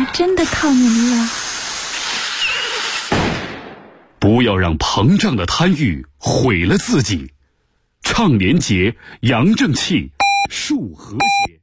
真的靠你们了。 不要让膨胀的贪欲毁了自己。倡廉洁，扬正气，树和谐。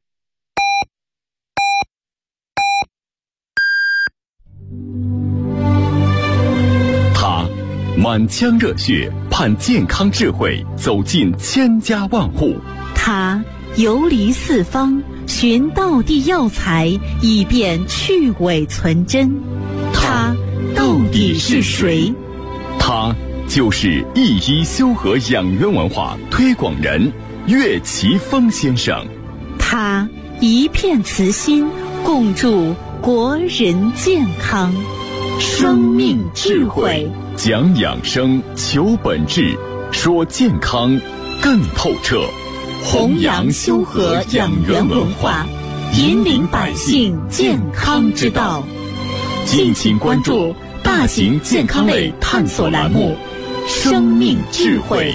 他满腔热血，盼健康智慧走进千家万户。 他游离四方，寻道地药材，以便去伪存真。他到底是谁？ 他就是一医修和养元文化推广人岳奇峰先生。 他一片慈心，共筑国人健康。生命智慧， 讲养生，求本质，说健康更透彻。 弘扬修和养元文化，引领百姓健康之道。敬请关注大型健康类探索栏目《生命智慧》。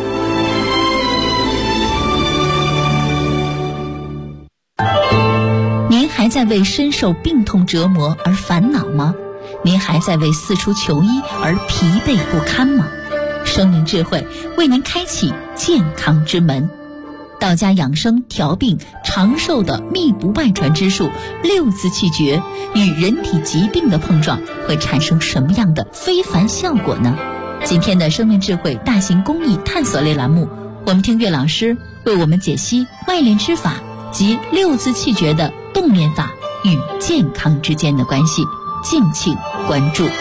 您还在为身受病痛折磨而烦恼吗？您还在为四处求医而疲惫不堪吗？生命智慧为您开启健康之门。道家养生调病长寿的秘不外传之术六字气诀与人体疾病的碰撞会产生什么样的非凡效果呢？今天的生命智慧大型公益探索类栏目，我们听岳老师为我们解析外练之法及六字气诀的动练法与健康之间的关系，敬请关注。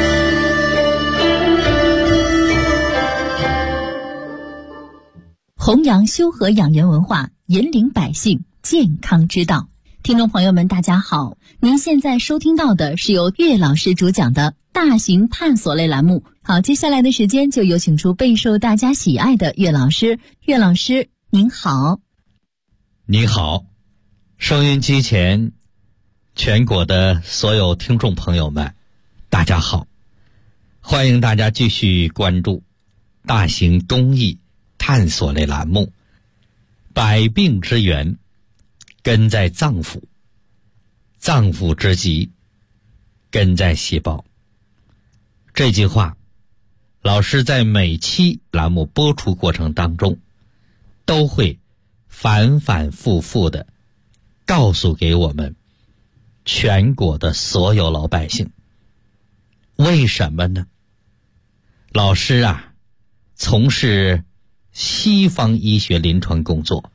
弘扬修和养元文化，引领百姓健康之道。听众朋友们大家好，您现在收听到的是由岳老师主讲的大型探索类栏目。好，接下来的时间就有请出备受大家喜爱的岳老师。岳老师您好。 你好，收音机前全国的所有听众朋友们大家好，欢迎大家继续关注大型公益探索类栏目。百病之源根在脏腑，脏腑之疾根在细胞。这句话老师在每期栏目播出过程当中都会反反复复的告诉给我们全国的所有老百姓。为什么呢？老师从事西方医学临床工作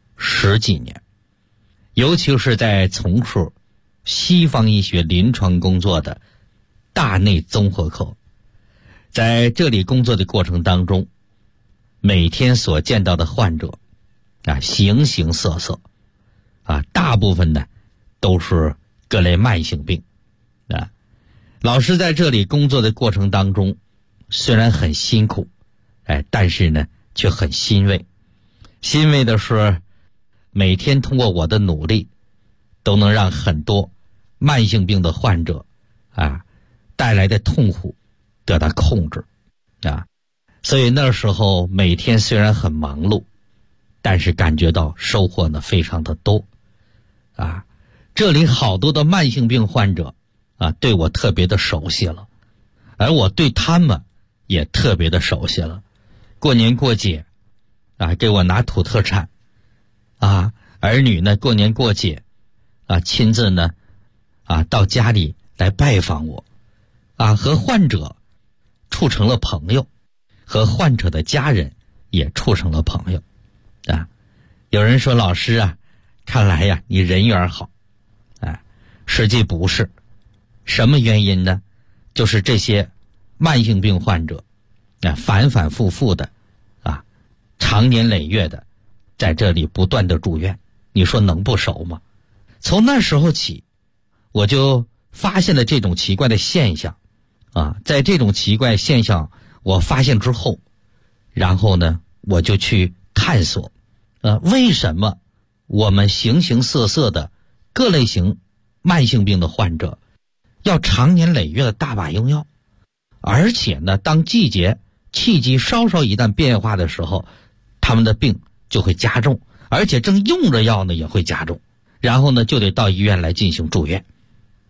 10几年，尤其是在从事西方医学临床工作的大内综合科，在这里工作的过程当中，每天所见到的患者形形色色大部分呢都是各类慢性病老师在这里工作的过程当中，虽然很辛苦但是呢却很欣慰。欣慰的是每天通过我的努力都能让很多慢性病的患者带来的痛苦得到控制所以那时候每天虽然很忙碌，但是感觉到收获呢非常的多这里好多的慢性病患者对我特别的熟悉了，而我对他们也特别的熟悉了。过年过节给我拿土特产儿女呢过年过节亲自呢到家里来拜访我和患者处成了朋友，和患者的家人也处成了朋友有人说老师看来你人缘好实际不是。什么原因呢？就是这些慢性病患者反反复复的长年累月的在这里不断的住院，你说能不熟吗？从那时候起我就发现了这种奇怪的现象在这种奇怪现象我发现之后，然后呢我就去探索为什么我们形形色色的各类型慢性病的患者要长年累月的大把用药，而且呢当季节气机稍稍一旦变化的时候，他们的病就会加重，而且正用着药呢也会加重，然后呢就得到医院来进行住院。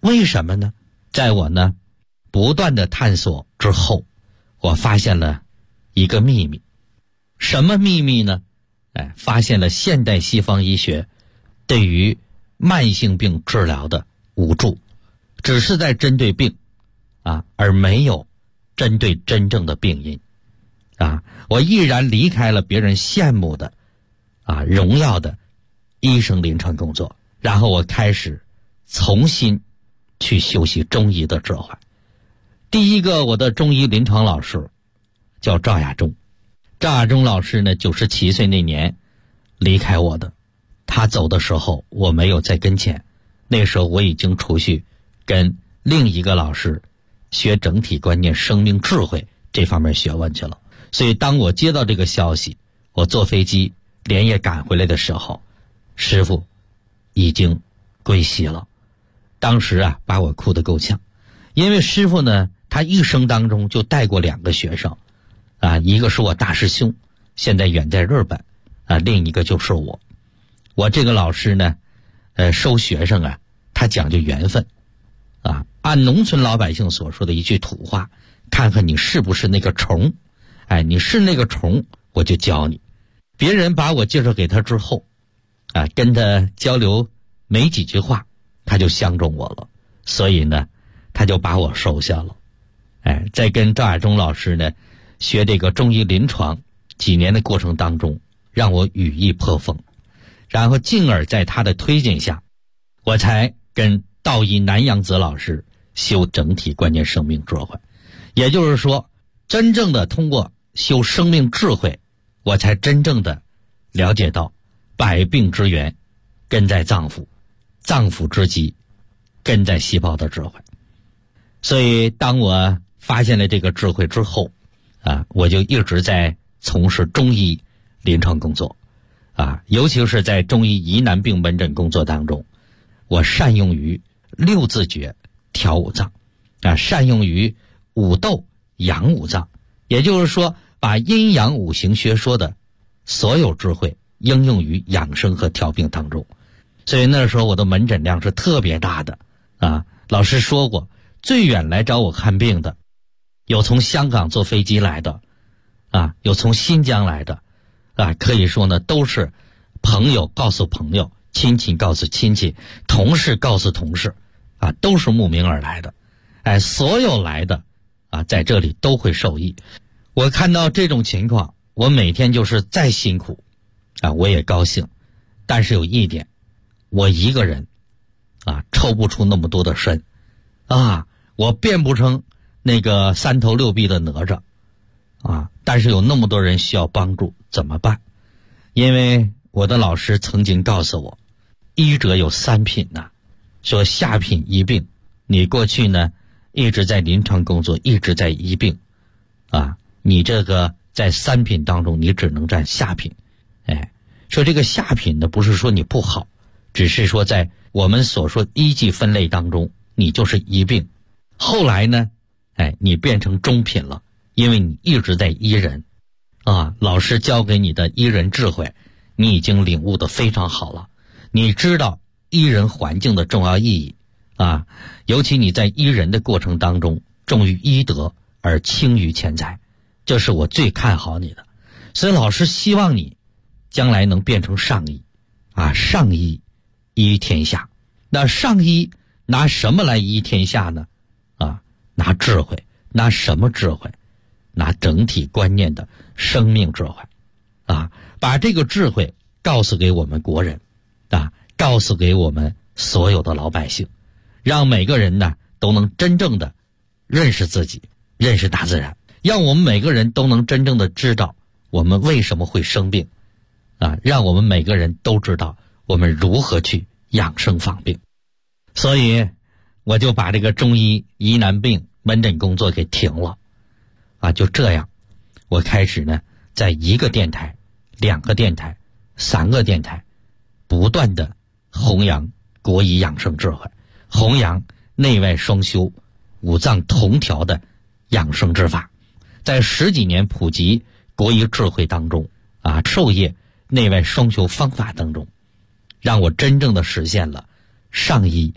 为什么呢？在我呢不断的探索之后，我发现了一个秘密。什么秘密呢？发现了现代西方医学对于慢性病治疗的无助，只是在针对病而没有针对真正的病因我毅然离开了别人羡慕的荣耀的医生临床工作，然后我开始重新去修习中医的智慧。第一个我的中医临床老师叫赵亚中，赵亚中老师呢97岁那年离开我的，他走的时候我没有在跟前，那时候我已经出去跟另一个老师学整体观念、生命智慧这方面学问去了。所以当我接到这个消息，我坐飞机连夜赶回来的时候，师父已经归西了。当时把我哭得够呛，因为师父呢他一生当中就带过2个学生一个是我大师兄，现在远在日本另一个就是我。我这个老师呢收学生他讲究缘分按农村老百姓所说的一句土话，看看你是不是那个虫，你是那个虫我就教你。别人把我介绍给他之后跟他交流没几句话，他就相中我了，所以呢他就把我收下了。在跟赵亚中老师呢学这个中医临床几年的过程当中，让我羽翼颇丰，然后进而在他的推荐下，我才跟道医南阳子老师修整体观念生命智慧。也就是说，真正的通过修生命智慧，我才真正的了解到百病之源根在脏腑，脏腑之基根在细胞的智慧。所以当我发现了这个智慧之后我就一直在从事中医临床工作尤其是在中医疑难病门诊工作当中，我善用于6字诀调五脏善用于五斗养五脏，也就是说把阴阳五行学说的所有智慧应用于养生和调病当中。所以那时候我的门诊量是特别大的老师说过，最远来找我看病的有从香港坐飞机来的有从新疆来的可以说呢都是朋友告诉朋友，亲戚告诉亲戚，同事告诉同事都是慕名而来的所有来的在这里都会受益。我看到这种情况，我每天就是再辛苦我也高兴，但是有一点，我一个人抽不出那么多的身我变不成那个3头6臂的哪吒但是有那么多人需要帮助，怎么办？因为我的老师曾经告诉我，医者有3品说下品医病，你过去呢一直在临床工作，一直在医病你这个在3品当中你只能占下品。说这个下品呢不是说你不好，只是说在我们所说医技分类当中你就是医病。后来呢你变成中品了，因为你一直在医人老师教给你的医人智慧你已经领悟得非常好了，你知道医人环境的重要意义尤其你在医人的过程当中重于医德而轻于钱财，这是我最看好你的。所以老师希望你将来能变成上医上医医天下。那上医拿什么来医天下呢？拿智慧。拿什么智慧？拿整体观念的生命智慧把这个智慧告诉给我们国人告诉给我们所有的老百姓，让每个人呢都能真正的认识自己，认识大自然，让我们每个人都能真正的知道我们为什么会生病让我们每个人都知道我们如何去养生防病。所以我就把这个中医疑难病门诊工作给停了就这样我开始呢在1个电台、2个电台、3个电台不断的弘扬国医养生智慧，弘扬内外双修、五脏同调的养生之法，在10几年普及国医智慧当中授业内外双修方法当中，让我真正的实现了上医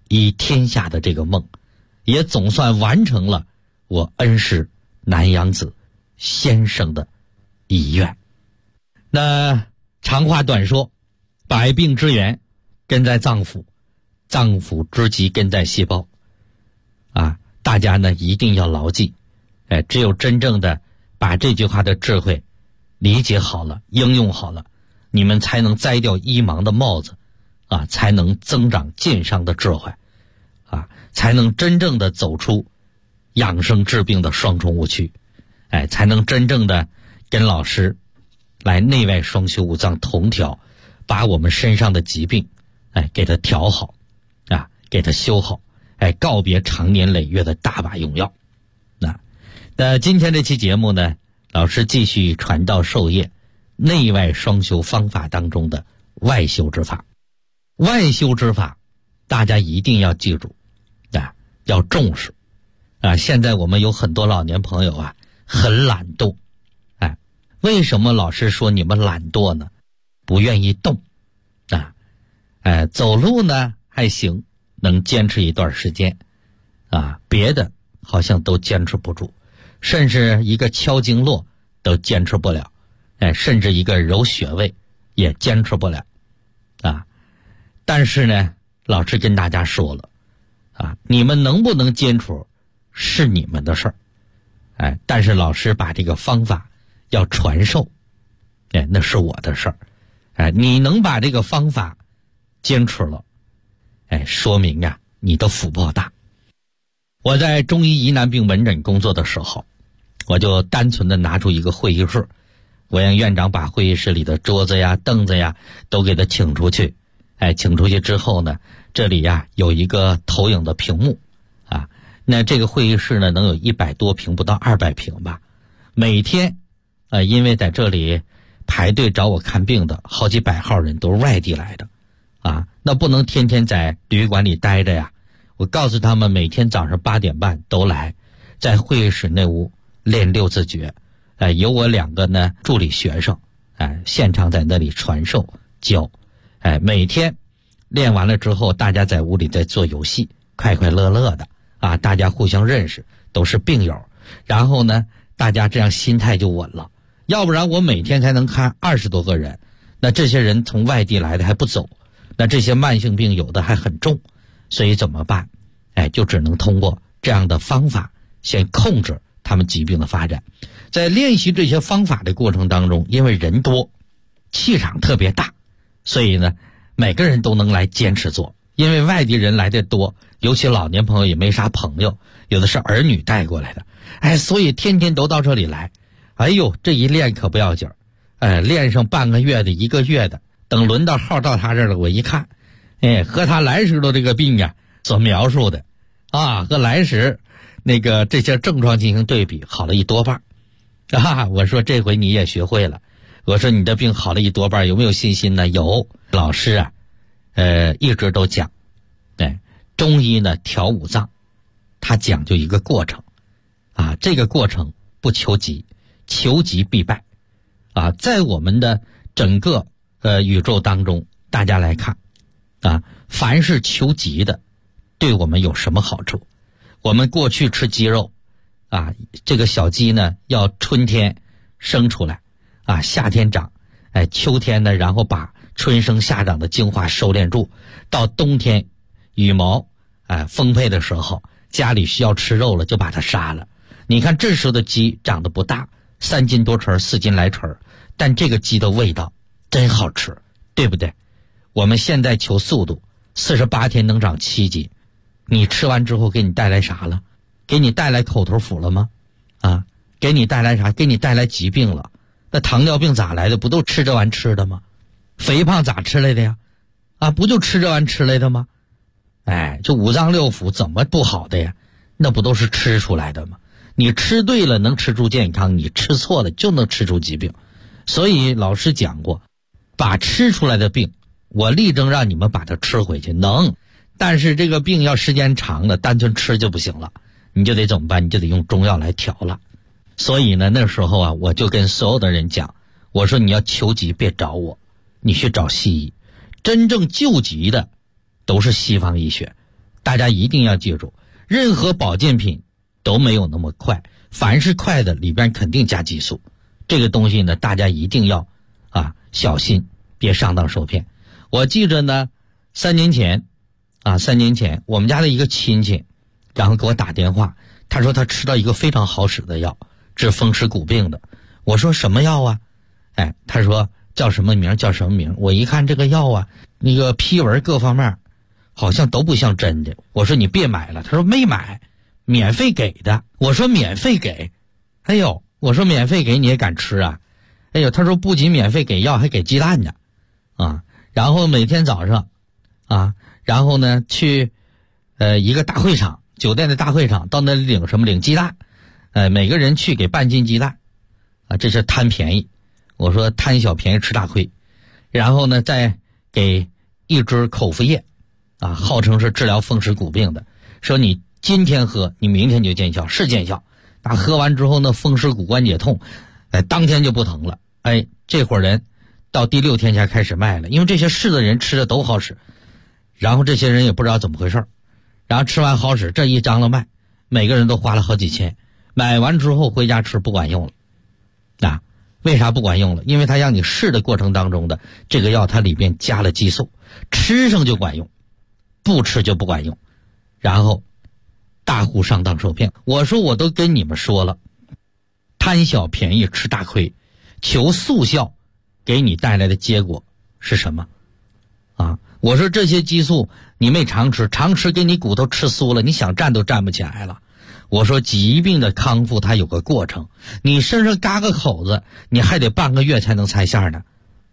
以天下的这个梦，也总算完成了我恩师南阳子先生的遗愿。那长话短说，百病之源根在脏腑，脏腑之疾根在细胞啊！大家呢一定要牢记，只有真正的把这句话的智慧理解好了，应用好了，你们才能摘掉医盲的帽子啊，才能增长健商的智慧啊，才能真正的走出养生治病的双重误区，才能真正的跟老师来内外双修五脏同调，把我们身上的疾病给它调好啊，给它修好，告别长年累月的大把用药。那今天这期节目呢，老师继续传道授业内外双修方法当中的外修之法。外修之法大家一定要记住啊，要重视啊！现在我们有很多老年朋友啊很懒惰，为什么老师说你们懒惰呢？不愿意动啊，走路呢还行，能坚持一段时间啊，别的好像都坚持不住，甚至一个敲经络都坚持不了，甚至一个揉穴位也坚持不了啊。但是呢，老师跟大家说了啊，你们能不能坚持是你们的事儿，但是老师把这个方法要传授，那是我的事儿，你能把这个方法坚持了，说明啊你的福报大。我在中医疑难病门诊工作的时候，我就单纯的拿出一个会议室，我让院长把会议室里的桌子呀凳子呀都给他请出去，请出去之后呢，这里呀有一个投影的屏幕啊，那这个会议室呢能有100多平，不到200平吧。每天因为在这里排队找我看病的好几百号人都是外地来的啊，那不能天天在旅馆里待着呀。我告诉他们每天早上8点半都来，在会议室那屋练6字诀，有我2个呢助理学生，现场在那里传授教，每天练完了之后，大家在屋里在做游戏，快快乐乐的啊，大家互相认识，都是病友，然后呢，大家这样心态就稳了。要不然我每天才能看20多个人，那这些人从外地来的还不走，那这些慢性病有的还很重，所以怎么办？就只能通过这样的方法先控制他们疾病的发展。在练习这些方法的过程当中，因为人多，气场特别大，所以呢每个人都能来坚持做。因为外地人来的多，尤其老年朋友也没啥朋友，有的是儿女带过来的，所以天天都到这里来。哎呦，这一练可不要紧练上半个月的1个月的，等轮到号到他这儿了，我一看，和他来时的这个病啊所描述的啊，和来时那个这些症状进行对比，好了1多半啊。我说这回你也学会了，我说你的病好了1多半，有没有信心呢？有。老师啊一直都讲，中医呢调五脏，它讲究一个过程啊，这个过程不求急，求急必败啊。在我们的整个宇宙当中，大家来看啊，凡是求急的对我们有什么好处？我们过去吃鸡肉啊，这个小鸡呢要春天生出来啊，夏天长，秋天呢然后把春生夏长的精华收敛住，到冬天羽毛丰沛的时候，家里需要吃肉了就把它杀了。你看这时候的鸡长得不大，3斤多匙4斤来匙，但这个鸡的味道真好吃，对不对？我们现在求速度，48天能长7斤，你吃完之后给你带来啥了？给你带来口头腐了吗？啊，给你带来啥？给你带来疾病了。那糖尿病咋来的？不都吃这玩意吃的吗？肥胖咋吃来的呀？啊，不就吃这玩意吃来的吗？这五脏六腑怎么不好的呀？那不都是吃出来的吗？你吃对了能吃出健康，你吃错了就能吃出疾病。所以老师讲过，把吃出来的病，我力争让你们把它吃回去，能。但是这个病要时间长了，单纯吃就不行了，你就得怎么办？你就得用中药来调了。所以呢，那时候啊，我就跟所有的人讲，我说你要求急别找我，你去找西医。真正救急的都是西方医学， 大家一定要记住，任何保健品都没有那么快，凡是快的里边肯定加激素，这个东西呢大家一定要小心，别上当受骗。我记着呢3年前我们家的一个亲戚然后给我打电话，他说他吃到一个非常好使的药，治风湿骨病的。我说什么药啊？他说叫什么名？我一看这个药啊，那个批文各方面好像都不像真的。我说你别买了，他说没买，免费给的。我说免费给，我说免费给你也敢吃啊？他说不仅免费给药，还给鸡蛋呢，然后每天早上然后呢去一个大会场，酒店的大会场，到那里领鸡蛋，每个人去给半斤鸡蛋，这是贪便宜。我说贪小便宜吃大亏。然后呢再给一支口服液，号称是治疗风湿骨病的，说你今天喝，你明天就见效，是见效。喝完之后呢，风湿骨关节痛，当天就不疼了。这伙人到第6天才开始卖了，因为这些试的人吃的都好使，然后这些人也不知道怎么回事，然后吃完好使，这一张了卖，每个人都花了好几千，买完之后回家吃不管用了。为啥不管用了？因为他让你试的过程当中的这个药，它里边加了激素，吃上就管用，不吃就不管用，然后大户上当受骗。我说我都跟你们说了，贪小便宜吃大亏，求速效给你带来的结果是什么？我说这些激素你没常吃给你骨头吃酥了，你想站都站不起来了。我说疾病的康复它有个过程，你身上嘎个口子，你还得半个月才能拆线呢。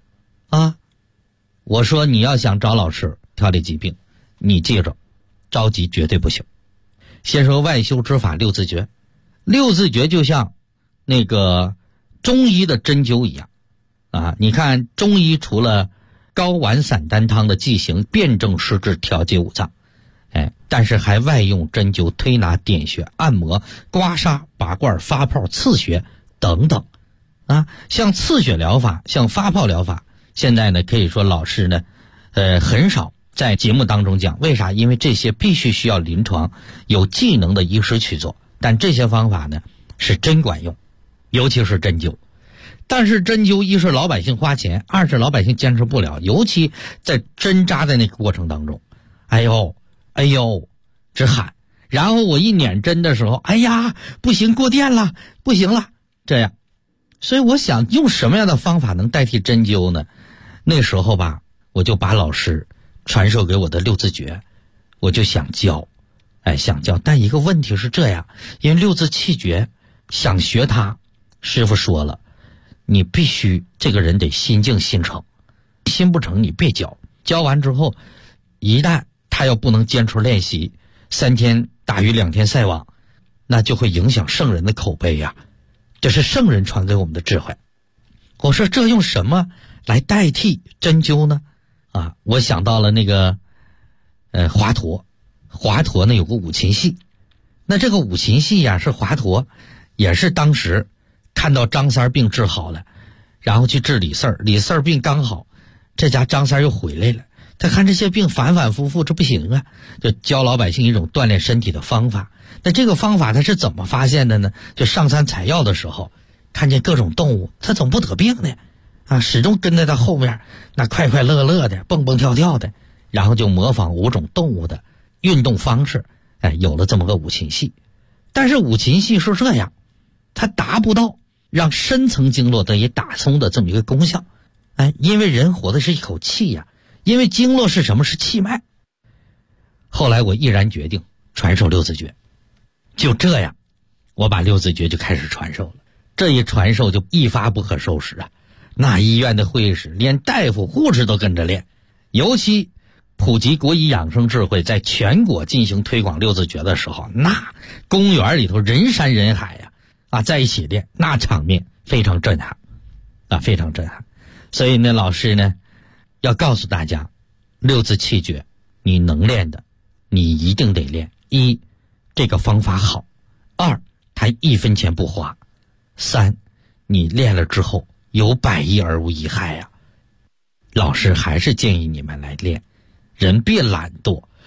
我说你要想找老师调理疾病，你记着，着急绝对不行。先说外修之法六字诀，六字诀就像那个中医的针灸一样你看中医除了高丸散丹汤的剂行辨证施治调节五脏，但是还外用针灸推拿点穴按摩刮痧拔罐发泡刺血等等像刺血疗法像发泡疗法，现在呢可以说老师呢很少在节目当中讲，为啥？因为这些必须需要临床有技能的医师去做，但这些方法呢是真管用，尤其是针灸。但是针灸一是老百姓花钱，二是老百姓坚持不了，尤其在针扎在那个过程当中，哎呦直喊，然后我一捻针的时候，哎呀不行，过电了，不行了，这样。所以我想用什么样的方法能代替针灸呢？那时候吧，我就把老师传授给我的六字诀，我就想教，但一个问题是这样，因为六字气诀想学它，师傅说了，你必须这个人得心静心诚，心不诚你别教，教完之后一旦他要不能坚持练习，3天打鱼2天晒网，那就会影响圣人的口碑呀。这是圣人传给我们的智慧。我说这用什么来代替针灸呢？我想到了那个华佗呢有个五禽戏，那这个五禽戏呀是华佗也是当时看到张三病治好了，然后去治李四儿，李四儿病刚好，这家张三又回来了，他看这些病反反复复，这不行啊，就教老百姓一种锻炼身体的方法。那这个方法他是怎么发现的呢？就上山采药的时候，看见各种动物，他怎么不得病呢？始终跟在他后面，那快快乐乐的，蹦蹦跳跳的，然后就模仿5种动物的运动方式，有了这么个五禽戏。但是五禽戏是这样，它达不到让深层经络得以打通的这么一个功效。因为人活的是一口气呀，因为经络是什么？是气脉。后来我毅然决定传授六字诀，就这样，我把六字诀就开始传授了。这一传授就一发不可收拾啊！那医院的会议室，连大夫护士都跟着练。尤其普及国医养生智慧，在全国进行推广六字诀的时候，那公园里头人山人海呀，在一起练，那场面非常震撼非常震撼。所以呢，老师呢要告诉大家，六字气诀你能练的你一定得练。1，这个方法好；2，它1分钱不花；3，你练了之后有百益而无一害呀。老师还是建议你们来练，人别懒惰，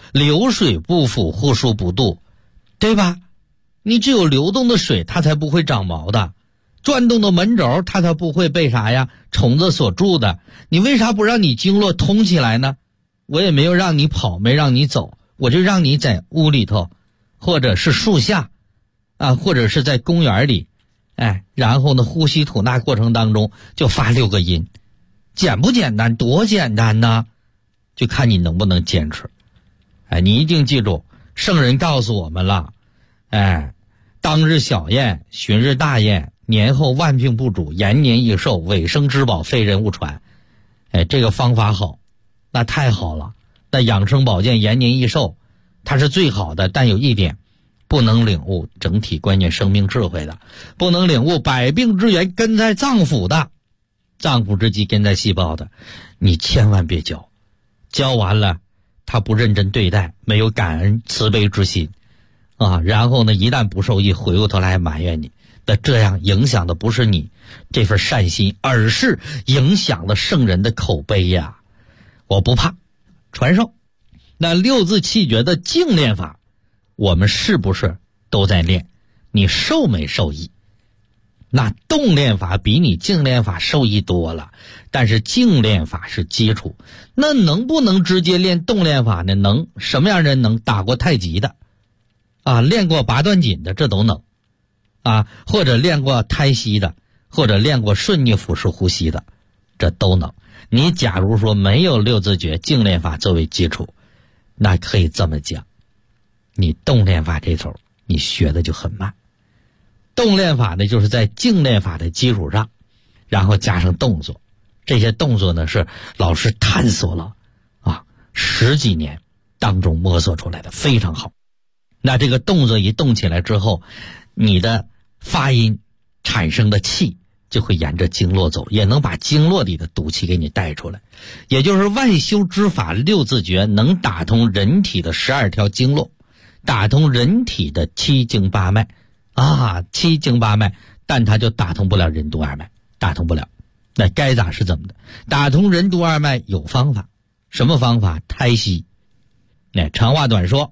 流水不腐，户枢不蠹，对吧？你只有流动的水，它才不会长毛的，转动的门轴，它才不会被啥呀虫子所蛀的。你为啥不让你经络通起来呢？我也没有让你跑，没让你走，我就让你在屋里头，或者是树下啊，或者是在公园里，然后呢呼吸吐纳过程当中就发6个音，简不简单？多简单呢，就看你能不能坚持。你一定记住，圣人告诉我们了，当日小宴，旬日大宴，年后万病不主，延年益寿，尾生之宝，非人勿传。这个方法好，那太好了。那养生保健延年益寿它是最好的，但有一点，不能领悟整体观念生命智慧的，不能领悟百病之源根在脏腑的，脏腑之基根在细胞的，你千万别教。教完了他不认真对待，没有感恩慈悲之心然后呢一旦不受益，回过头来还埋怨你，那这样影响的不是你这份善心，而是影响了圣人的口碑呀。我不怕传授。那6字气诀的静练法，我们是不是都在练？你受没受益？那动练法比你静练法受益多了，但是静练法是基础。那能不能直接练动练法呢？能。什么样人能？打过太极的练过八段锦的，这都能或者练过胎息的，或者练过顺逆腹式呼吸的，这都能。你假如说没有6字诀静练法作为基础，那可以这么讲，你动练法这头你学的就很慢。动练法呢，就是在静练法的基础上，然后加上动作。这些动作呢，是老师探索了10几年当中摸索出来的，非常好。那这个动作一动起来之后，你的发音产生的气就会沿着经络走，也能把经络里的毒气给你带出来。也就是外修之法6字诀能打通人体的12条经络，打通人体的7经8脉7经8脉，但它就打通不了任督二脉，打通不了。那该咋是怎么的？打通任督二脉有方法。什么方法？胎息。长话短说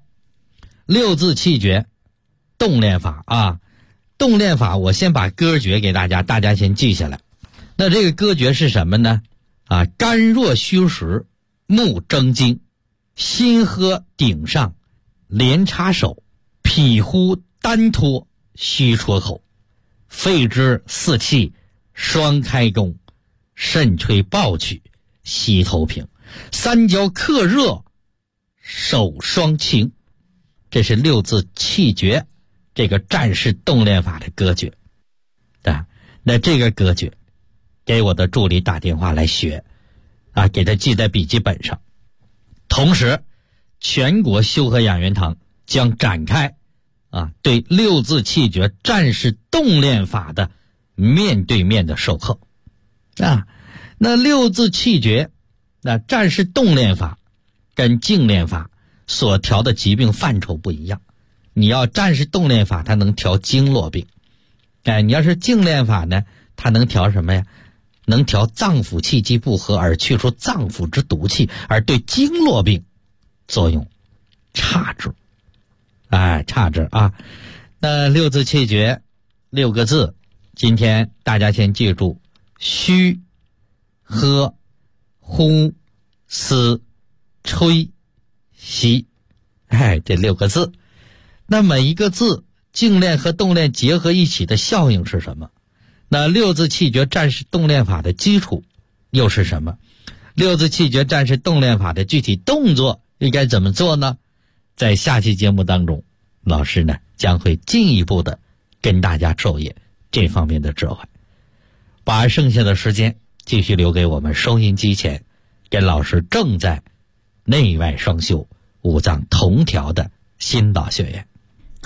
，6字气诀动练法动练法我先把歌诀给大家先记下来。那这个歌诀是什么呢？肝若虚实，目睁睛，心喝顶上，连插手，脾呼单脱，虚戳口，肺之四气，双开弓，肾吹暴曲，膝头平，三焦克热，手双擎。这是6字气诀，这个战士动练法的歌诀。那这个歌诀给我的助理打电话来学给他记在笔记本上。同时全国修和养元堂将展开对6字气诀战士动练法的面对面的授课那6字气诀那战士动练法跟静练法所调的疾病范畴不一样。你要战士动练法，它能调经络病。你要是静练法呢，它能调什么呀？能调脏腑气机不和而去除脏腑之毒气，而对经络病作用差之。差之那6字气诀6个字，今天大家先记住：虚、喝、呼、思、吹、吸。这6个字。那每一个字静练和动练结合一起的效应是什么？那6字气诀战士动练法的基础又是什么？6字气诀战士动练法的具体动作应该怎么做呢？在下期节目当中，老师呢将会进一步的跟大家授业这方面的智慧。把剩下的时间继续留给我们收音机前跟老师正在内外双修五脏同调的新老学员。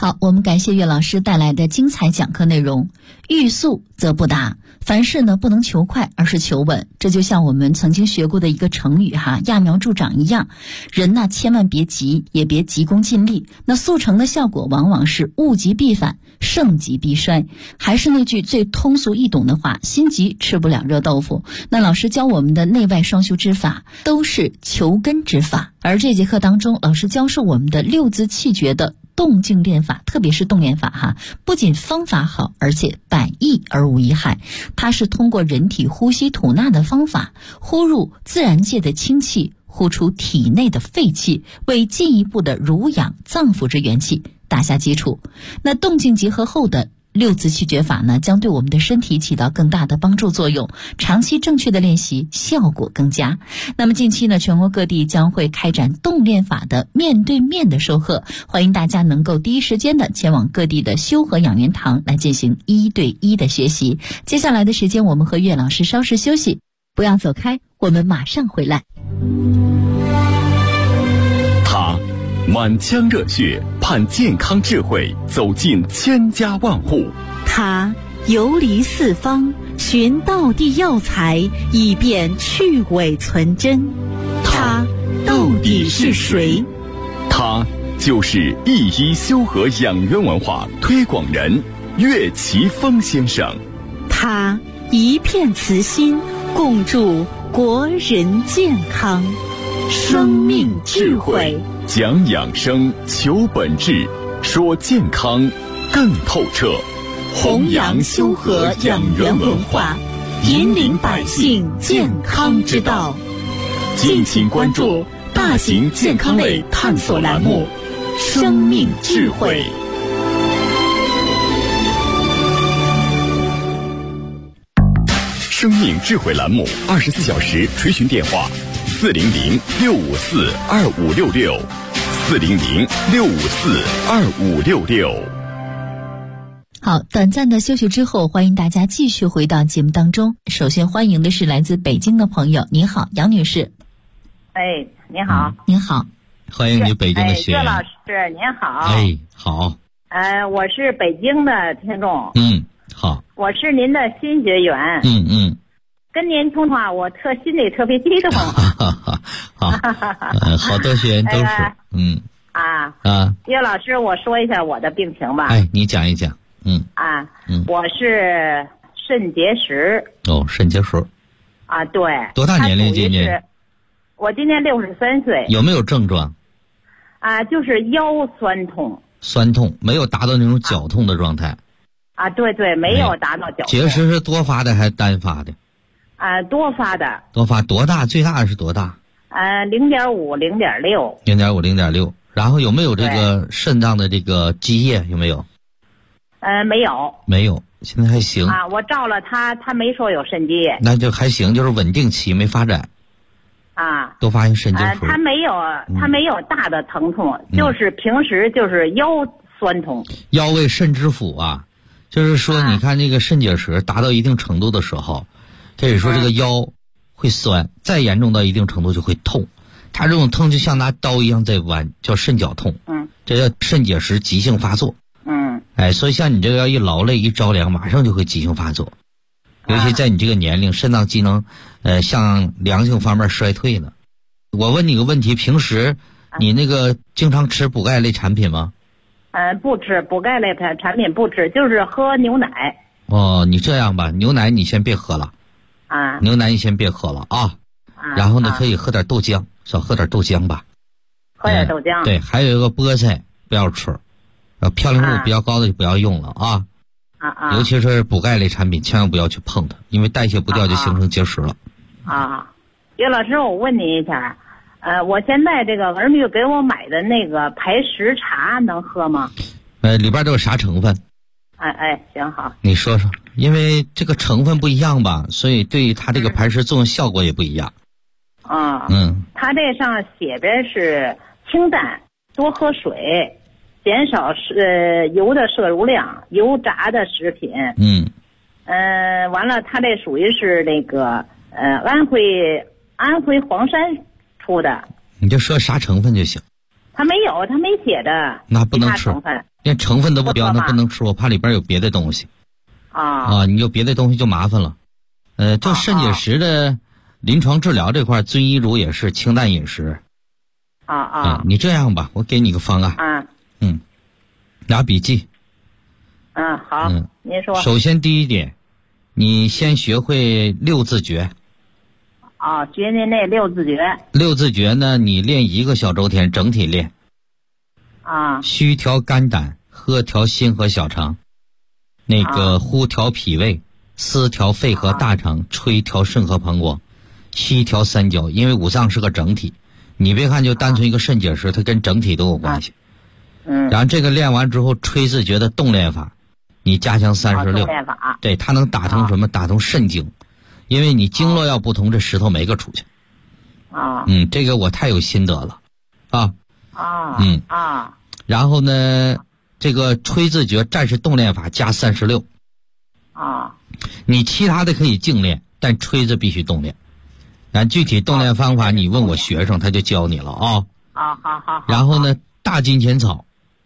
好，我们感谢岳老师带来的精彩讲课内容。欲速则不达，凡事呢不能求快，而是求稳。这就像我们曾经学过的一个成语哈，揠苗助长一样。人呢千万别急，也别急功近利。那速成的效果往往是物极必反，盛极必衰。还是那句最通俗易懂的话，心急吃不了热豆腐。那老师教我们的内外双修之法都是求根之法，而这节课当中老师教授我们的六字气诀的动静练法，特别是动练法哈，不仅方法好，而且百益而无一害。它是通过人体呼吸吐纳的方法，呼入自然界的清气，呼出体内的废气，为进一步的濡养脏腑之元气打下基础。那动静结合后的六字气诀法呢，将对我们的身体起到更大的帮助作用，长期正确的练习效果更佳。那么近期呢，全国各地将会开展动练法的面对面的授课，欢迎大家能够第一时间的前往各地的修和养元堂来进行1对1的学习。接下来的时间，我们和岳老师稍事休息，不要走开，我们马上回来。 他满腔热血，盼健康智慧走进千家万户。 他游离四方，寻道地药材，以便去伪存真。他到底是谁？ 他就是一一修和养元文化推广人岳奇峰先生。 他一片慈心，共筑国人健康。生命智慧， 讲养生，求本质，说健康更透彻。 弘扬修和养元文化，引领百姓健康之道。 敬请关注大型健康类探索栏目《生命智慧》。生命智慧栏目24小时垂询电话：400-654-2566，400-654-2566。 好，短暂的休息之后，欢迎大家继续回到节目当中。首先欢迎的是来自北京的朋友，您好，杨女士。 哎，您好。 您好， 欢迎你北京的学员。 岳老师您好。 哎，好。 我是北京的听众。 好。 我是您的新学员。跟您通话，我心里特别激动。 好，好多学员都是。 岳老师，我说一下我的病情吧。 哎，你讲一讲。 我是肾结石。 哦，肾结石。 对。 多大年龄今年？ 我今年63岁。 有没有症状？ 就是腰酸痛。 酸痛，没有达到那种绞痛的状态。 对，没有达到绞痛。 结石是多发的还是单发的？ 多发的。 多发多大？最大的是多大 ？0.5、0.6。 0.5、0.6。然后有没有这个肾脏的这个积液？有没有？ 没有。 没有，现在还行。 我照了他没说有肾积液。 那就还行，就是稳定期没发展。多发性肾结石。 他没有大的疼痛，就是平时就是腰酸痛。 腰为肾之府啊，就是说你看那个肾结石达到一定程度的时候，可以说这个腰会酸，再严重到一定程度就会痛。它这种痛就像拿刀一样在剜，叫肾绞痛。这叫肾结石急性发作。所以像你这个要一劳累一着凉，马上就会急性发作。尤其在你这个年龄，肾脏机能向良性方面衰退了。我问你个问题，平时你那个经常吃补钙类产品吗？ 不吃补钙类产品，不吃，就是喝牛奶。 你这样吧，牛奶你先别喝了。牛奶你先别喝了啊。然后呢，可以喝点豆浆，少喝点豆浆吧。 喝点豆浆。 对，还有一个菠菜不要吃，嘌呤度比较高的就不要用了啊。尤其是补钙类产品，千万不要去碰它，因为代谢不掉就形成结石了。 岳老师，我问您一下，我现在这个儿女给我买的那个排石茶能喝吗？ 里边都有啥成分？ 行好。 你说说，因为这个成分不一样吧，所以对于它这个排石作用效果也不一样。 它这上写边是清淡，多喝水，减少油的摄入量，油炸的食品。完了，它这属于是那个安徽黄山出的。 你就说啥成分就行。 他没有，他没写的。 那不能吃，连成分都不标，那不能吃，我怕里边有别的东西。你有别的东西就麻烦了。就肾结石的临床治疗这块，遵医嘱也是清淡饮食。你这样吧，我给你个方案。拿笔记。 好。您说。 首先第一点，你先学会6字诀。 诀内内6字诀。 6字诀呢，你练1个小周天，整体练。虚调肝胆，喝调心和小肠，那个呼调脾胃，思调肺和大肠，吹调肾和膀胱，吸调三焦。因为五脏是个整体，你别看就单纯一个肾结石，它跟整体都有关系。然后这个练完之后，吹字诀的动练法，你加强36。 动练法。 对，它能打通什么？打通肾经。因为你经络要不通，这石头没个出去。这个我太有心得了。然后呢，这个吹字诀战士动练法加36。你其他的可以静练，但吹字必须动练。具体动练方法你问我学生，他就教你了啊。 好。 然后呢，大金钱草。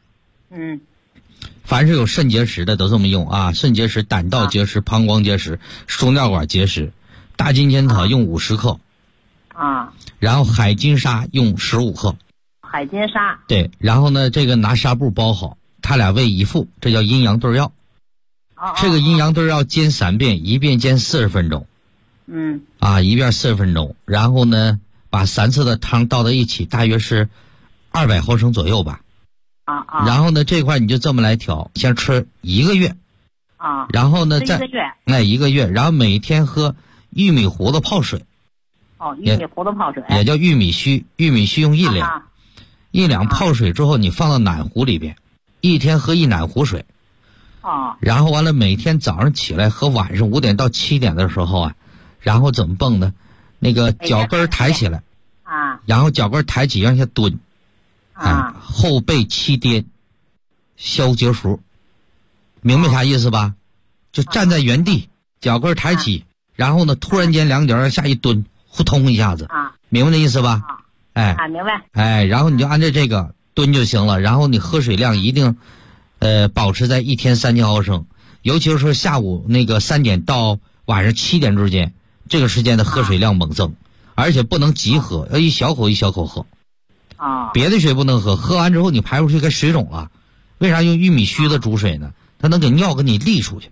凡是有肾结石的都这么用啊，肾结石、胆道结石、膀胱结石、输尿管结石，大金钱草用50克。然后海金沙用15克。 海金沙。 对，然后呢，这个拿纱布包好，他俩为一副，这叫阴阳对药。这个阴阳对药煎3遍，一遍煎40分钟。一遍40分钟，然后呢，把3次的汤倒到一起，大约是200毫升左右吧。然后呢，这块你就这么来调，先吃1个月。然后呢，再1个月，然后每天喝玉米糊的泡水。 玉米糊的泡水也叫玉米须，玉米须用1两，1两泡水之后，你放到暖壶里边，一天喝1暖壶水。然后完了，每天早上起来和晚上5点到7点的时候然后怎么蹦呢？那个脚跟抬起来，然后脚跟抬起让下蹲，后背7颠，消结熟，明白啥意思吧？就站在原地，脚跟抬起，然后呢，突然间2脚下一蹲，呼通一下子，明白那意思吧？ 明白。 然后你就按照这个蹲就行了。然后你喝水量一定，保持在1天3000毫升，尤其是说下午那个3点到晚上7点之间，这个时间的喝水量猛增，而且不能急喝，要一小口一小口喝。别的水不能喝，喝完之后你排出去该水肿了。为啥用玉米须的煮水呢？它能给尿给你沥出去。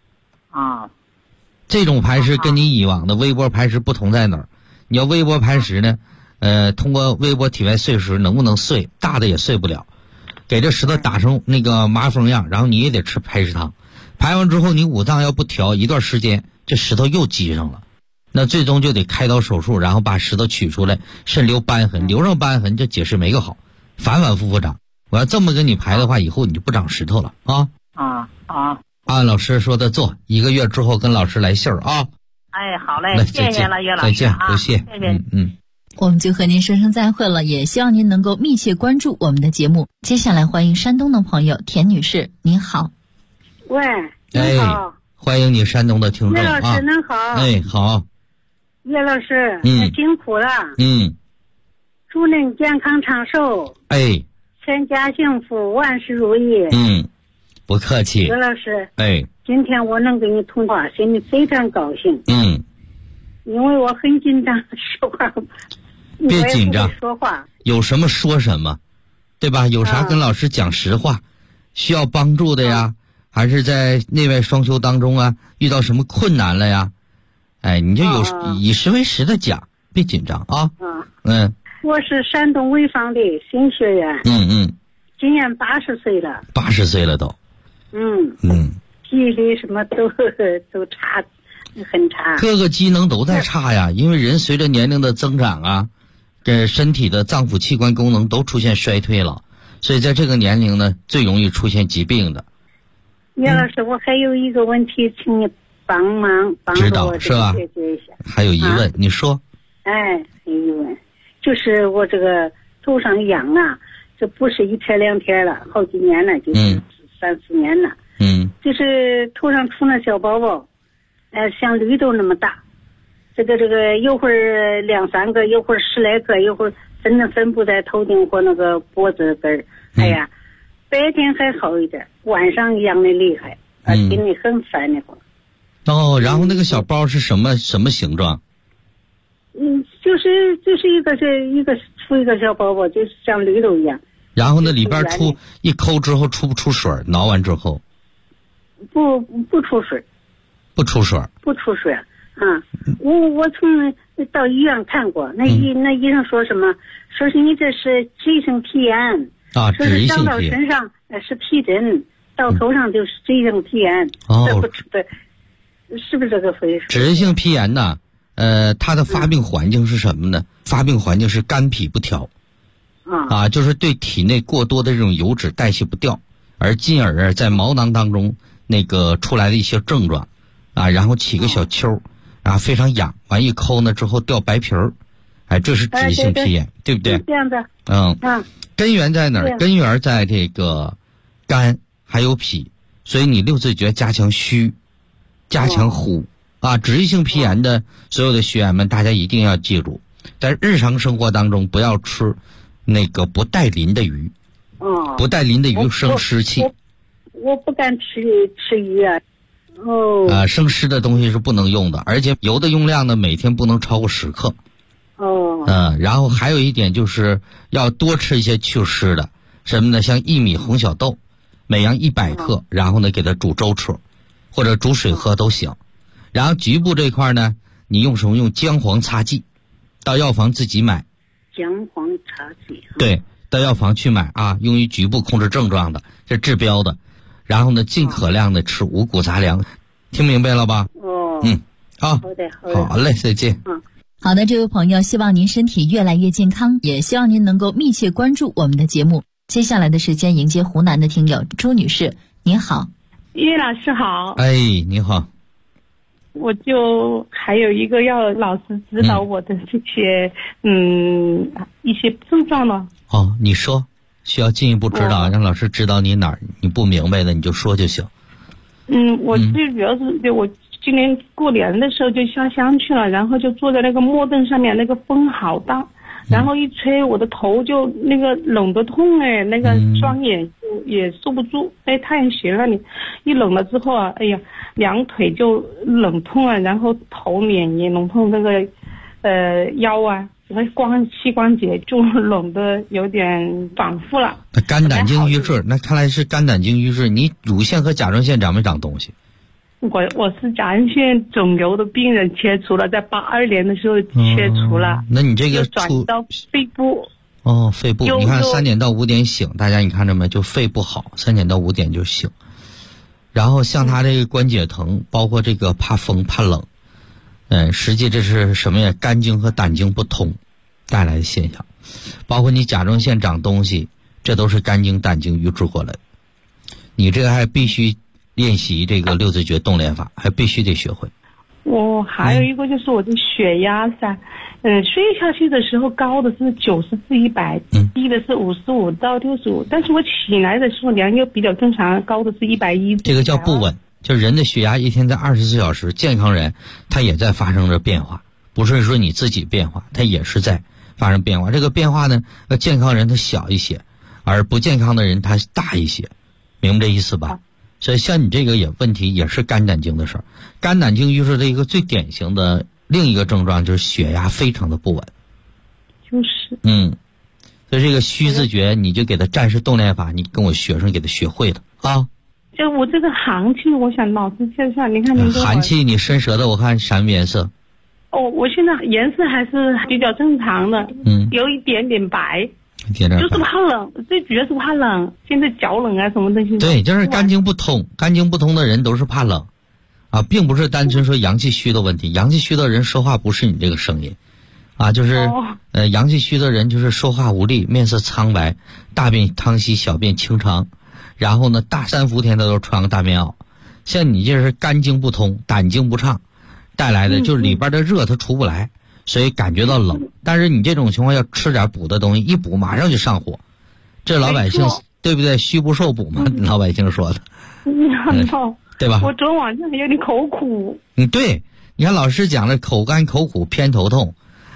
这种排石跟你以往的微波排石不同在哪儿？你要微波排石呢，通过微波体外碎石能不能碎？大的也碎不了。给这石头打成那个麻风样，然后你也得吃排石汤。排完之后，你五脏要不调一段时间，这石头又积上了。那最终就得开刀手术，然后把石头取出来，肾留瘢痕，留上瘢痕，这解释没个好，反反复复长。我要这么跟你排的话，以后你就不长石头了啊！按老师说的做，1个月之后跟老师来信儿啊！ 好嘞，谢谢了，岳老师， 再见，不谢， 谢谢。 我们就和您说声再会了，也希望您能够密切关注我们的节目。接下来欢迎山东的朋友田女士，您好。 喂，你好。 欢迎你山东的听众岳老师，您好。 好。 岳老师，辛苦了。祝您健康长寿。全家幸福，万事如意。 不客气。 岳老师，今天我能跟你通话，心里非常高兴。因为我很紧张，说话别紧张， 说话有什么说什么，对吧？有啥跟老师讲实话，需要帮助的呀，还是在内外双修当中遇到什么困难了呀？你就以实为实的讲，别紧张啊。 我是山东潍坊的新学员。今年80岁了。 80岁了都。 记忆力什么都差。很差， 各个机能都在差呀，因为人随着年龄的增长这身体的脏腑器官功能都出现衰退了，所以在这个年龄呢，最容易出现疾病的。 岳老师，我还有一个问题，请你帮忙帮助我解决一下。 还有疑问，你说。 还有疑问，就是我这个头上痒这不是1天2天了，好几年了，就是3、4年了。就是头上出那小包包。像绿豆那么大，这个一会儿2、3个，一会儿10来个，一会儿分布在头顶或那个脖子根儿。哎呀，白天还好一点，晚上痒的厉害，心里很烦那会儿。 哦，然后那个小包是什么形状？ 就是一个出一个小包包，就是像绿豆一样。 然后呢，里边一抠之后出不出水？挠完之后？ 不出水。 不出水。 不出水啊！我从到医院看过，那医生说什么？说是你这是脂溢性皮炎啊， 说是长到身上是皮疹，到头上就是脂溢性皮炎。 哦， 对，是不是这个回事？ 脂溢性皮炎呢？它的发病环境是什么呢？发病环境是肝脾不调，就是对体内过多的这种油脂代谢不掉，而进而在毛囊当中那个出来的一些症状，然后起个小丘，非常痒，完一抠呢之后掉白皮儿，这是脂溢性皮炎，对不对？ 这样的。 根源在哪儿？根源在这个肝还有脾，所以你六字诀加强虚，加强呼。脂溢性皮炎的所有的学员们，大家一定要记住，在日常生活当中不要吃那个不带鳞的鱼。不带鳞的鱼生湿气。 我不敢吃鱼啊。 生湿的东西是不能用的，而且油的用量呢，每天不能超过10克。然后还有一点就是要多吃一些祛湿的，什么呢？像薏米、红小豆，每样100克，然后呢给它煮粥吃，或者煮水喝都行。然后局部这块呢，你用什么？用姜黄擦剂，到药房自己买。 姜黄擦剂。 对，到药房去买用于局部控制症状的，这治标的。然后呢，尽可量的吃五谷杂粮，听明白了吧？好的，好嘞，再见。 好的，这位朋友，希望您身体越来越健康，也希望您能够密切关注我们的节目。接下来的时间迎接湖南的听友朱女士，您好。 叶老师好。 你好。 我就还有一个要老师指导我的这些一些症状呢。 你说需要进一步指导，让老师指导你哪儿你不明白的你就说就行。 我最主要是我今年过年的时候就下乡去了，然后就坐在那个木凳上面，那个风好大，然后一吹我的头就那个冷得痛那个双眼也收不住，太阳穴那里一冷了之后两腿就冷痛然后头脸也冷痛，那个腰膝关节就冷得有点反复了。 肝胆经瘀滞，那看来是肝胆经瘀滞。你乳腺和甲状腺长没长东西？ 我是甲状腺肿瘤的病人，切除了，在82年的时候切除了。 那你这个转到肺部。 肺部，你看3点到5点醒，大家你看着没？就肺不好，3点到5点就醒。然后像他这个关节疼，包括这个怕风怕冷，实际这是什么呀？肝经和胆经不通带来的现象。包括你甲状腺长东西，这都是肝经胆经瘀滞过来的。你这个还必须练习这个六字诀动练法，还必须得学会。 我还有一个就是我的血压睡下去的时候高的是90至100，低的是55到65，但是我起来的时候量又比较正常，高的是110。 这个叫不稳，就是人的血压一天在24小时，健康人他也在发生着变化，不是说你自己变化，他也是在发生变化。这个变化呢，健康人他小一些，而不健康的人他大一些，明白这意思吧？所以像你这个问题也是肝胆经的事儿。肝胆经瘀滞的一个最典型的另一个症状就是血压非常的不稳。所以这个虚字诀你就给他战士动练法，你跟我学生给他学会的就我这个寒气，我想老师介绍，你看您寒气你伸舌头，我看什么颜色？ 我现在颜色还是比较正常的，有一点点白。就是怕冷，最主要是怕冷。现在脚冷什么东西。 对，就是肝经不通，肝经不通的人都是怕冷，并不是单纯说阳气虚的问题。阳气虚的人说话不是你这个声音，就是阳气虚的人就是说话无力，面色苍白，大便溏稀，小便清长，然后呢大3伏天他都穿个大棉袄。像你这是肝经不通，胆经不畅带来的，就是里边的热它出不来。所以感觉到冷，但是你这种情况要吃点补的东西，一补马上就上火。这老百姓对不对？虚不受补嘛，老百姓说的，对吧？ 我昨晚上有点口苦。 对，你看老师讲的口干口苦偏头痛，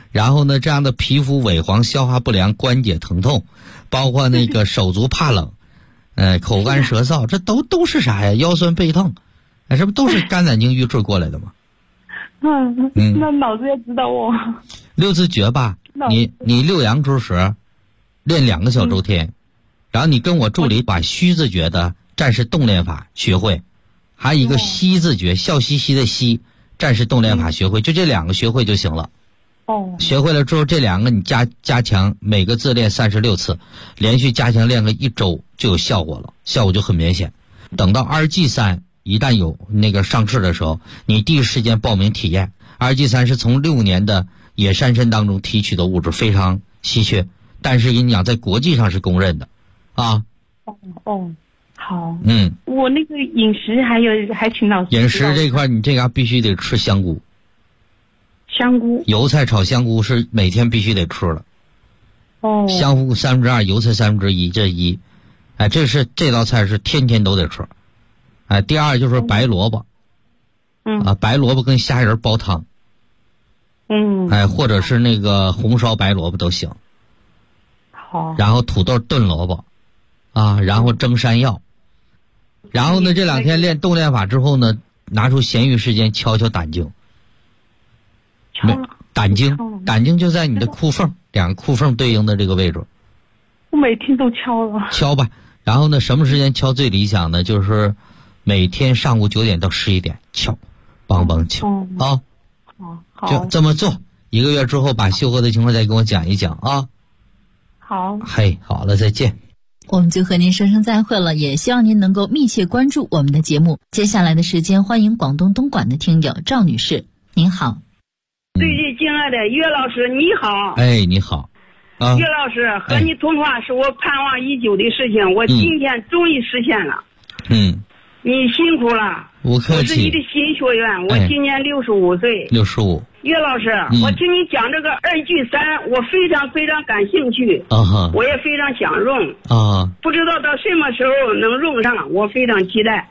然后呢，这样的皮肤萎黄、消化不良、关节疼痛，包括那个手足怕冷，口干舌燥，这都是啥呀？腰酸背痛，这不都是肝胆经瘀滞过来的吗？ 那老子也知道我六字诀吧，你六阳之时练2个小周天，然后你跟我助理把虚字诀的战士动练法学会，还有一个西字诀，笑嘻嘻的嘻，战士动练法学会，就这2个学会就行了。学会了之后，这2个你加强，每个字练36次，连续加强练个1周就有效果了，效果就很明显。等到2G3一旦有那个上市的时候，你第一时间报名体验。2G3是从6年的野山参当中提取的物质，非常稀缺，但是跟你讲在国际上是公认的啊。 好。我那个饮食还请老师。 饮食这块你这个必须得吃香菇。 香菇， 油菜炒香菇是每天必须得吃的。香菇2/3，油菜1/3，这一，这道菜是天天都得吃。第二就是白萝卜，白萝卜跟虾仁煲汤，或者是那个红烧白萝卜都行。 好。 然后土豆炖萝卜，然后蒸山药，然后呢这2天练动练法之后呢，拿出闲余时间敲胆经。胆经就在你的裤缝，2个裤缝对应的这个位置。 我每天都敲了。 敲吧，然后呢，什么时间敲最理想呢？就是每天上午9点到11点敲，梆梆敲好， 就这么做。1个月之后把修合的情况再跟我讲一讲啊。 好。 嘿，好了，再见。 我们就和您说声再会了，也希望您能够密切关注我们的节目。接下来的时间，欢迎广东东莞的听友赵女士，您好。 最近敬爱的岳老师你好。 你好。 岳老师和你通话是我盼望已久的事情，我今天终于实现了。你辛苦了。 不客气。 我是你的新学员，我今年65岁。 65。 岳老师，我听你讲这个2G3，我非常非常感兴趣。我也非常想用。不知道到什么时候能用上，我非常期待。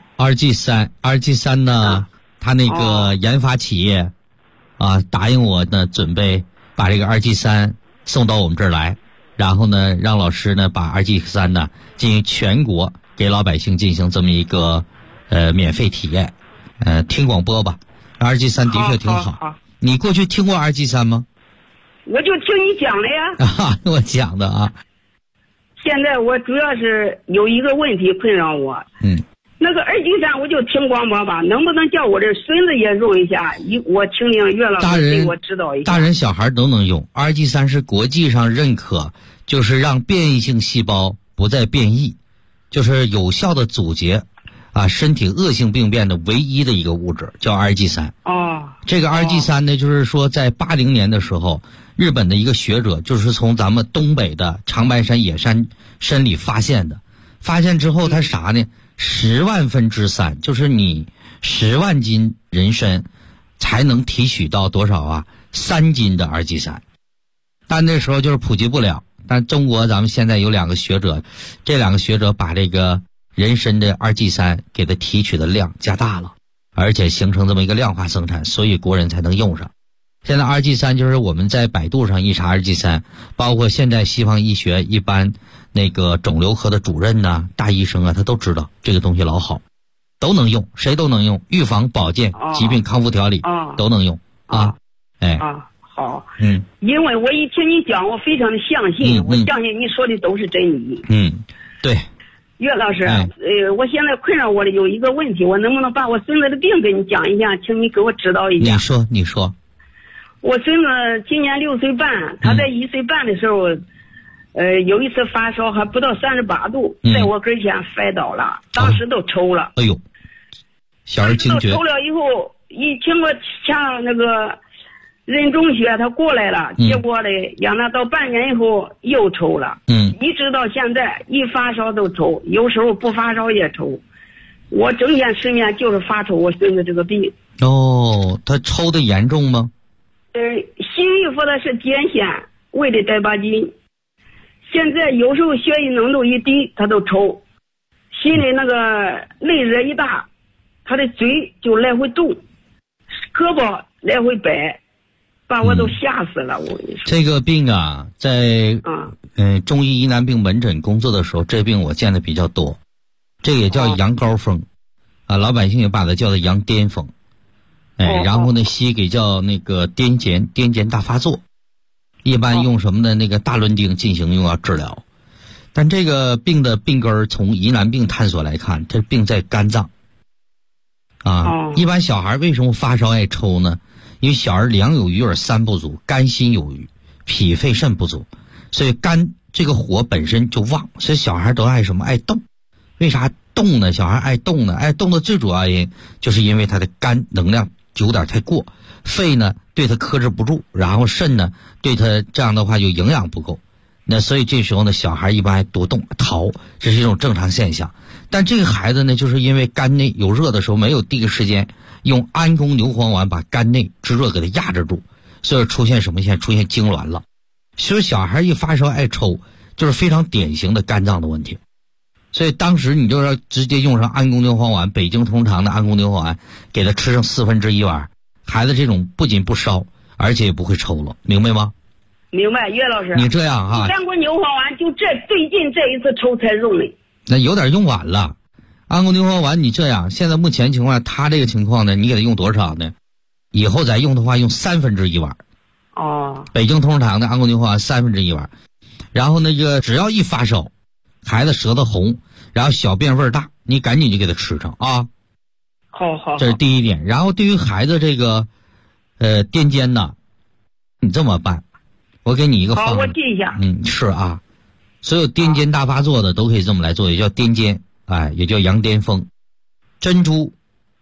2G3呢，他那个研发企业答应我呢，准备把这个2G3送到我们这儿来，然后呢，让老师呢把2G3呢进行全国给老百姓进行这么一个免费体验，听广播吧。2G3的确挺好。你过去听过2G3吗？ 我就听你讲了呀。 我讲的啊。 现在我主要是有一个问题困扰我。那个2G3我就听广播吧，能不能叫我这孙子也用一下？我听听岳老师给我指导一下。 大人小孩都能用。2G3是国际上认可，就是让变异性细胞不再变异，就是有效的阻截身体恶性病变的唯一的一个物质，叫2G3。这个2G3呢，就是说在80年的时候，日本的一个学者就是从咱们东北的长白山野山里发现的。发现之后他啥呢？10万分之3，就是你10万斤人参才能提取到多少3斤的2G3。但那时候就是普及不了。但中国咱们现在有2个学者，这2个学者把这个人参的2G3给它提取的量加大了，而且形成这么一个量化生产，所以国人才能用上。现在2G3就是我们在百度上一查2G3，包括现在西方医学一般那个肿瘤科的主任大医生他都知道这个东西老好，都能用，谁都能用，预防保健疾病康复调理都能用好。 因为我一听你讲，我非常的相信，我相信你说的都是真理。 对。 岳老师，我现在困扰我的有一个问题，我能不能把我孙子的病给你讲一下，请你给我指导一下。 你说。 我孙子今年6岁半，他在1岁半的时候，有一次发烧还不到38度，在我跟前摔倒了，当时都抽了。 哎呦，小儿惊厥。 抽了以后，一经过像那个任中学他过来了，结果呢，让他到半年以后又抽了。一直到现在，一发烧都抽，有时候不发烧也抽。我整天失眠就是发抽我孙子这个病。 他抽的严重吗？ 新衣服的是癫痫，胃的带把筋。现在有时候血液浓度一低，他都抽。心里那个内热一大，他的嘴就来回动，胳膊来回摆， 把我都吓死了。我跟你说， 这个病啊，在中医疑难病门诊工作的时候，这病我见的比较多。这个也叫羊羔风，老百姓也把它叫做羊癫风。然后呢，西医给叫那个癫痫大发作，一般用什么呢？那个大伦丁进行用药治疗。但这个病的病根从疑难病探索来看，这病在肝脏。一般小孩为什么发烧爱抽呢？因为小儿粮有余而三不足，肝心有余，脾肺肾不足，所以肝这个火本身就旺，所以小孩都爱什么？爱动。为啥动呢？小孩爱动呢？爱动的最主要原因就是因为他的肝能量有点太过，肺呢对他克制不住，然后肾呢对他这样的话就营养不够，那所以这时候呢小孩一般爱多动逃，这是一种正常现象。但这个孩子呢就是因为肝内有热的时候没有第一个时间用安宫牛黄丸把肝内之热给它压制住，所以出现什么现象？出现痉挛了。所以小孩一发烧爱抽就是非常典型的肝脏的问题。所以当时你就要直接用上安宫牛黄丸，北京通常的安宫牛黄丸，给他吃上1/4碗，孩子这种不仅不烧，而且也不会抽了，明白吗？ 明白，岳老师。 你这样哈， 安宫牛黄丸就最近这一次抽才用的。 那有点用晚了。安宫牛黄丸你这样，现在目前情况他这个情况呢，你给他用多少呢？以后再用的话用1/3碗。北京通常的安宫牛黄丸1/3碗。然后那个只要一发烧，孩子舌头红，然后小便味大，你赶紧就给他吃上啊。 好， 这是第一点。然后对于孩子这个癫痫呢，你这么办，我给你一个方案。 好，我记一下。 是啊，所有癫痫大发作的都可以这么来做，也叫癫痫，也叫羊癫风。珍珠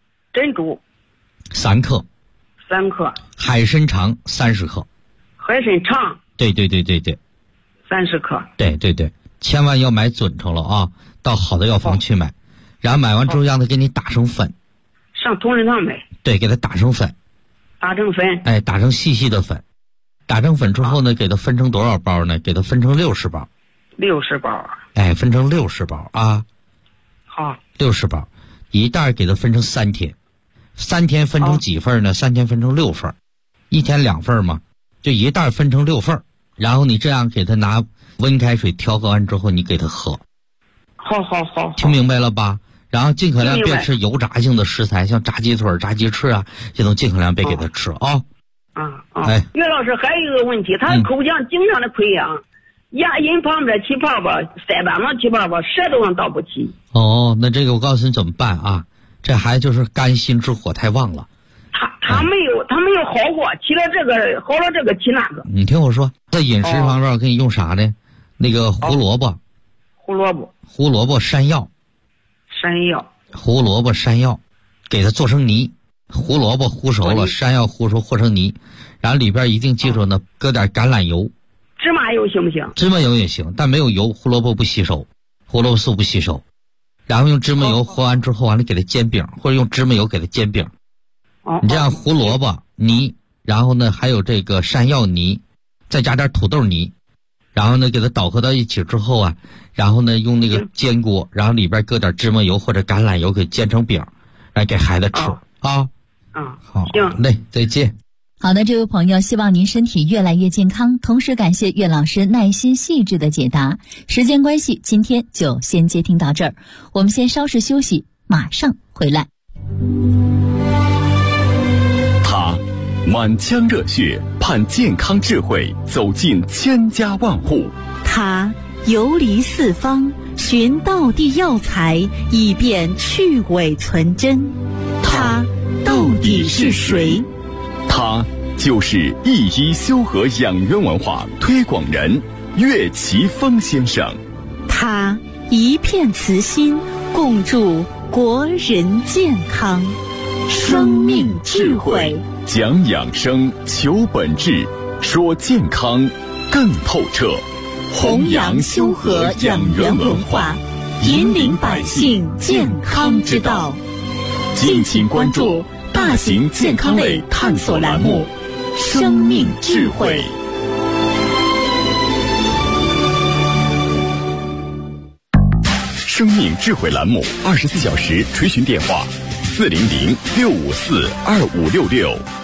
3克，海参肠30克。 海参肠。 对。 30克。 对，千万要买准成了啊，到好的药房去买，然后买完之后让他给你打成粉。 上同仁堂买。 对，给他打成粉。 打成细细的粉。打成粉之后呢，给他分成多少包呢？给他分成60包。 60包。 分成60包啊。 好。 60包，一袋给他分成3天，3天分成几份呢？3天分成6份，1天2份嘛，就一袋分成6份。然后你这样给他拿温开水调和完之后，你给他喝。 好， 听明白了吧？然后尽可量别吃油炸性的食材，像炸鸡腿、炸鸡翅啊，这种尽可量别给他吃啊。 岳老师还有一个问题，他口腔经常的溃疡，牙龈旁边起泡泡，腮帮子起泡泡，舌头上倒不起。 那这个我告诉你怎么办啊？这孩子就是肝心之火太旺了。 他没有好过，起了这个好了这个起那个。 你听我说，在饮食方面我给你用啥呢？那个胡萝卜山药，胡萝卜山药，给它做成泥。胡萝卜烀熟了，山药烀熟和成泥，然后里边一定记住呢，搁点橄榄油。 芝麻油行不行？ 芝麻油也行，但没有油，胡萝卜不吸收，胡萝卜素不吸收。然后用芝麻油和完之后，完了给它煎饼，或者用芝麻油给它煎饼。你这样胡萝卜泥，然后呢还有这个山药泥，再加点土豆泥，然后呢给它捣合到一起之后啊，然后呢用那个煎锅，然后里边搁点芝麻油或者橄榄油给煎成饼，来给孩子吃啊。好， 行嘞，再见。 好的，这位朋友，希望您身体越来越健康，同时感谢岳老师耐心细致的解答。时间关系，今天就先接听到这儿，我们先稍事休息，马上回来。 他满腔热血，盼健康智慧走进千家万户。 他游离四方，寻道地药材，以便去伪存真。他到底是谁？ 他就是一医修和养元文化推广人岳奇峰先生。 他一片慈心，共筑国人健康。生命智慧， 讲养生，求本质，说健康更透彻。 弘扬修和养元文化，引领百姓健康之道。 敬请关注大型健康类探索栏目《生命智慧》。生命智慧栏目24小时垂询电话：400-654-2566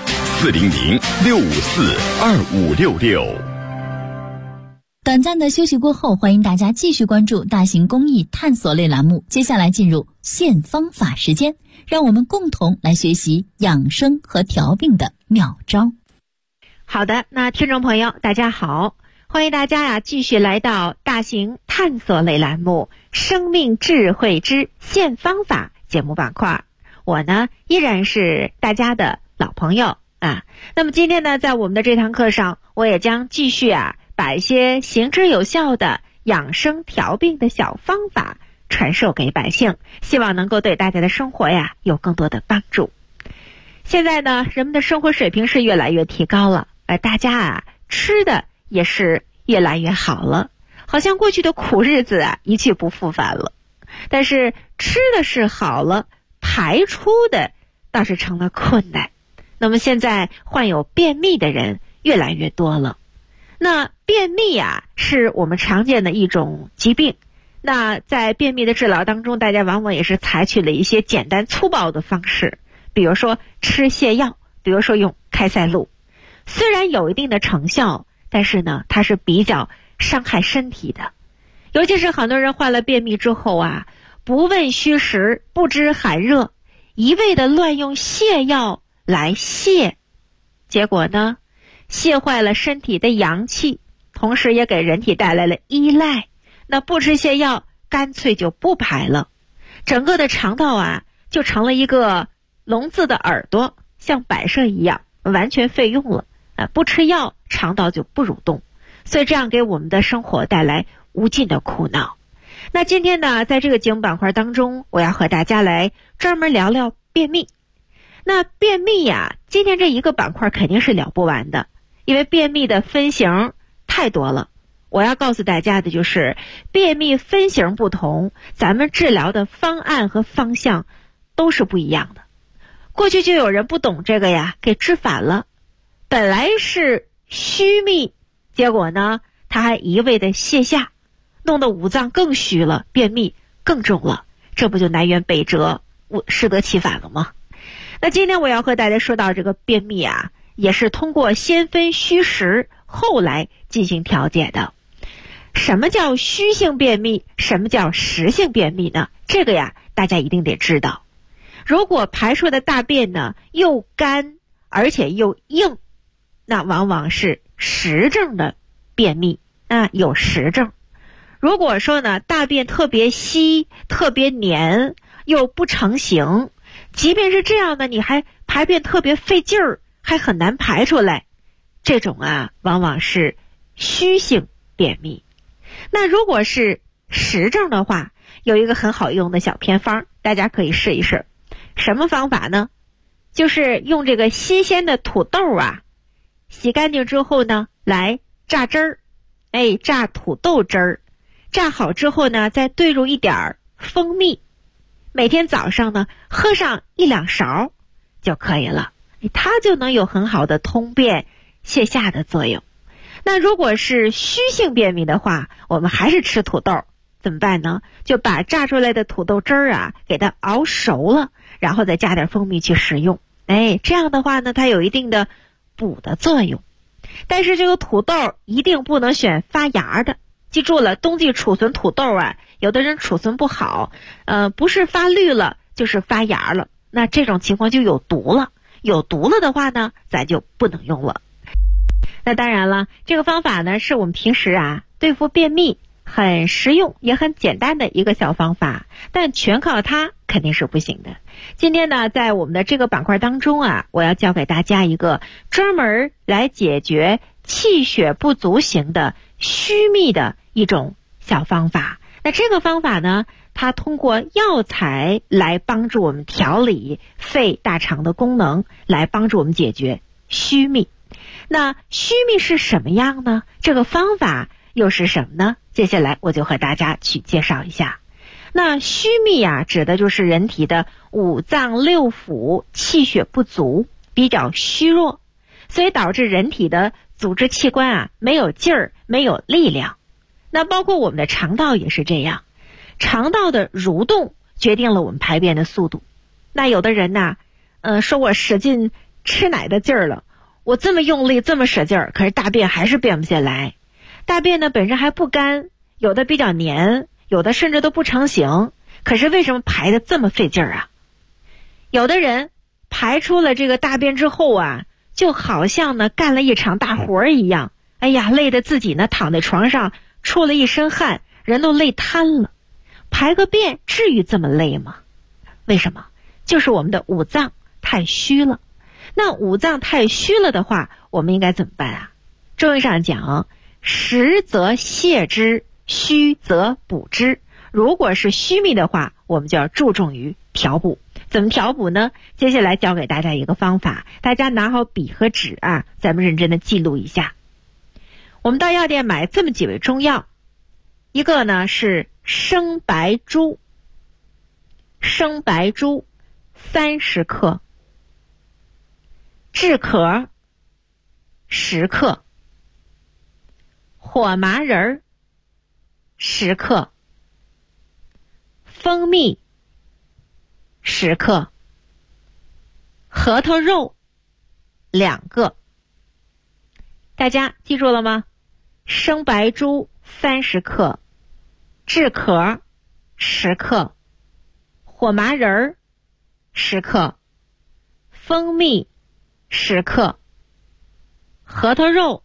400-654-2566。 短暂的休息过后，欢迎大家继续关注大型公益探索类栏目。接下来进入现方法时间，让我们共同来学习养生和调病的妙招。 好的，那听众朋友大家好，欢迎大家继续来到大型探索类栏目生命智慧之现方法节目板块。我呢依然是大家的老朋友啊。那么今天呢，在我们的这堂课上，我也将继续把一些行之有效的养生调病的小方法传授给百姓，希望能够对大家的生活有更多的帮助。现在呢，人们的生活水平是越来越提高了，大家吃的也是越来越好了，好像过去的苦日子一去不复返了。但是吃的是好了，排出的倒是成了困难。那么现在患有便秘的人越来越多了。那便秘是我们常见的一种疾病。那在便秘的治疗当中，大家往往也是采取了一些简单粗暴的方式，比如说吃泻药，比如说用开塞露。虽然有一定的成效，但是呢，它是比较伤害身体的。尤其是很多人患了便秘之后不问虚实，不知寒热，一味的乱用泻药来泻，结果呢，泻坏了身体的阳气，同时也给人体带来了依赖。那不吃泻药，干脆就不排了，整个的肠道就成了一个聋子的耳朵，像摆设一样，完全废用了。不吃药，肠道就不蠕动，所以这样给我们的生活带来无尽的苦恼。那今天呢，在这个节目板块当中，我要和大家来专门聊聊便秘。那便秘今天这一个板块肯定是聊不完的，因为便秘的分型太多了。我要告诉大家的就是，便秘分型不同，咱们治疗的方案和方向都是不一样的。过去就有人不懂这个给治反了，本来是虚秘，结果呢，他还一味的泻下，弄得五脏更虚了，便秘更重了，这不就南辕北辙，适得其反了吗？那今天我要和大家说到这个便秘也是通过先分虚实，后来进行调节的。什么叫虚性便秘？什么叫实性便秘呢？这个大家一定得知道。如果排出的大便呢又干而且又硬，那往往是实症的便秘，有实症。如果说呢大便特别稀、特别黏又不成形，即便是这样的，你还排便特别费劲儿，还很难排出来，这种往往是虚性便秘。那如果是实症的话，有一个很好用的小偏方，大家可以试一试。什么方法呢？就是用这个新鲜的土豆洗干净之后呢，来榨汁儿，榨土豆汁儿。榨好之后呢，再兑入一点蜂蜜，每天早上呢喝上1-2勺就可以了，它就能有很好的通便泻下的作用。那如果是虚性便秘的话，我们还是吃土豆，怎么办呢？就把榨出来的土豆汁儿给它熬熟了，然后再加点蜂蜜去食用。这样的话呢，它有一定的补的作用。但是这个土豆一定不能选发芽的，记住了，冬季储存土豆有的人储存不好，不是发绿了就是发芽了，那这种情况就有毒了。有毒了的话呢，咱就不能用了。那当然了，这个方法呢是我们平时对付便秘很实用也很简单的一个小方法，但全靠它肯定是不行的。今天呢，在我们的这个板块当中我要教给大家一个专门来解决气血不足型的虚秘的一种小方法。那这个方法呢，它通过药材来帮助我们调理肺大肠的功能，来帮助我们解决虚秘。那虚秘是什么样呢？这个方法又是什么呢？接下来我就和大家去介绍一下。那虚秘指的就是人体的五脏六腑气血不足，比较虚弱，所以导致人体的组织器官没有劲儿，没有力量。那包括我们的肠道也是这样，肠道的蠕动决定了我们排便的速度。那有的人说我使劲吃奶的劲儿了， 我这么用力这么使劲儿，可是大便还是便不下来。大便呢本身还不干，有的比较黏，有的甚至都不成形，可是为什么排得这么费劲儿啊？有的人排出了这个大便之后啊，就好像呢干了一场大活一样，哎呀，累得自己呢躺在床上出了一身汗，人都累瘫了。排个便至于这么累吗？为什么？就是我们的五脏太虚了。那五脏太虚了的话，我们应该怎么办啊？中医上讲，实则泻之，虚则补之。如果是虚秘的话，我们就要注重于调补。怎么调补呢？接下来教给大家一个方法，大家拿好笔和纸啊，咱们认真的记录一下。我们到药店买这么几味中药，一个呢是生白术，生白术30克，炙壳10克，火麻仁10克，蜂蜜10克，核桃肉2个。大家记住了吗？生白术30克，炙壳10克，火麻仁10克，蜂蜜10克，核桃肉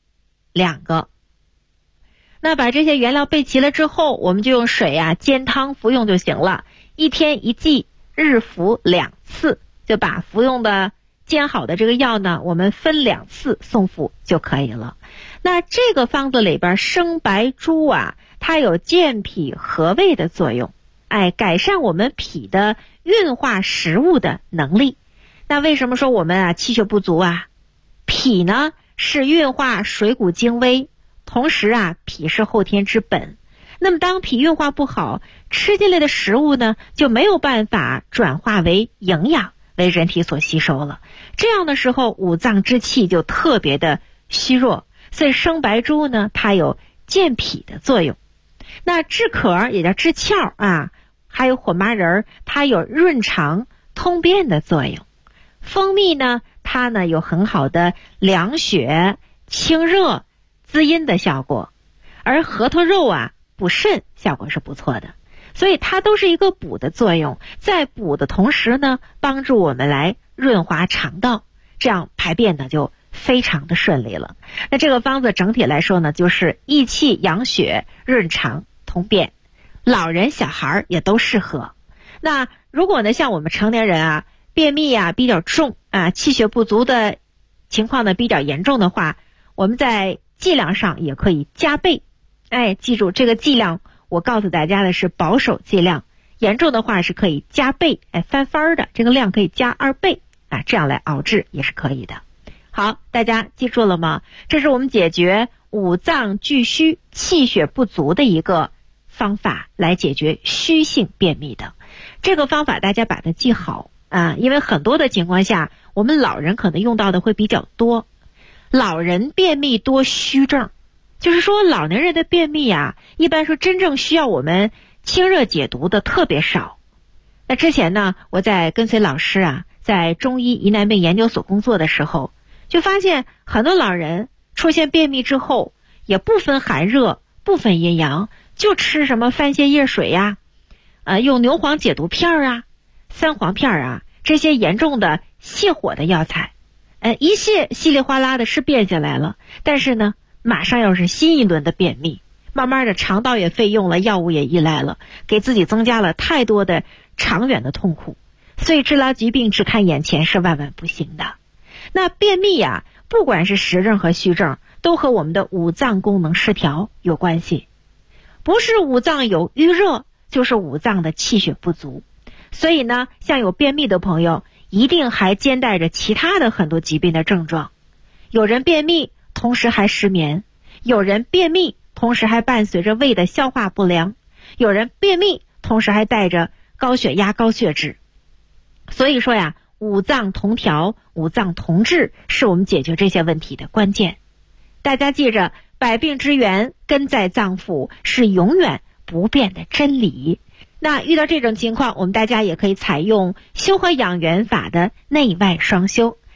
2个。那把这些原料备齐了之后，我们就用水啊煎汤服用就行了。1天1剂，日服2次，就把服用的煎好的这个药呢，我们分2次送服就可以了。那这个方子里边生白术啊，它有健脾和胃的作用，改善我们脾的运化食物的能力。那为什么说我们啊气血不足啊？脾呢是运化水谷精微，同时啊脾是后天之本。那么当脾运化不好，吃进来的食物呢就没有办法转化为营养，为人体所吸收了。这样的时候五脏之气就特别的虚弱，所以生白术呢它有健脾的作用。那炙壳也叫炙窍啊，还有火麻仁它有润肠通便的作用。蜂蜜呢它呢有很好的凉血清热滋阴的效果，而核桃肉啊补肾效果是不错的，所以它都是一个补的作用，在补的同时呢帮助我们来润滑肠道，这样排便呢就非常的顺利了。那这个方子整体来说呢，就是益气养血润肠通便，老人小孩也都适合。那如果呢像我们成年人啊便秘啊比较重啊，气血不足的情况呢比较严重的话，我们在剂量上也可以加倍。记住这个剂量，我告诉大家的是保守剂量，严重的话是可以加倍，翻番的，这个量可以加2倍啊，这样来熬制也是可以的。好，大家记住了吗？这是我们解决五脏俱虚、气血不足的一个方法，来解决虚性便秘的。这个方法大家把它记好啊，因为很多的情况下，我们老人可能用到的会比较多。老人便秘多虚症，就是说老年人的便秘啊，一般说真正需要我们清热解毒的特别少。那之前呢，我在跟随老师啊，在中医疑难病研究所工作的时候，就发现很多老人出现便秘之后，也不分寒热，不分阴阳，就吃什么番泻叶水呀，用牛黄解毒片啊、三黄片啊，这些严重的泻火的药材，一泻稀里哗啦的是便下来了，但是呢马上又是新一轮的便秘，慢慢的肠道也费用了，药物也依赖了，给自己增加了太多的长远的痛苦。所以治疗疾病只看眼前是万万不行的。那便秘啊，不管是实症和虚症，都和我们的五脏功能失调有关系。不是五脏有淤热，就是五脏的气血不足。所以呢，像有便秘的朋友，一定还兼带着其他的很多疾病的症状。有人便秘同时还失眠，有人便秘同时还伴随着胃的消化不良，有人便秘同时还带着高血压高血脂。所以说呀，五脏同调、五脏同治是我们解决这些问题的关键。大家记着，百病之源根在脏腑，是永远不变的真理。那遇到这种情况，我们大家也可以采用修和养元法的内外双修，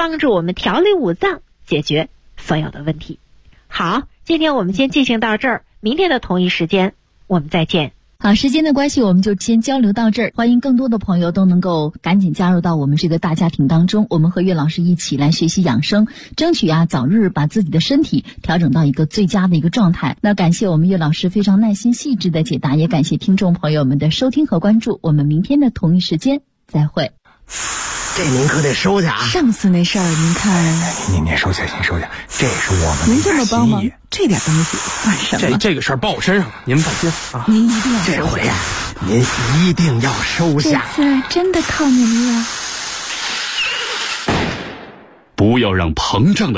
帮助我们调理五脏，解决所有的问题。好，今天我们先进行到这儿，明天的同一时间我们再见。 好，时间的关系，我们就先交流到这儿。欢迎更多的朋友都能够赶紧加入到我们这个大家庭当中，我们和岳老师一起来学习养生，争取早日把自己的身体调整到一个最佳的一个状态。那感谢我们岳老师非常耐心细致的解答，也感谢听众朋友们的收听和关注。我们明天的同一时间再会。 这您可得收下啊！ 上次那事儿您看， 您收下，您收下，这是我们您这么帮忙，这点东西算什么？ 这个事儿报我身上了，您放心啊！ 您一定要这回您一定要收下。 这次真的靠您了。 不要让膨胀的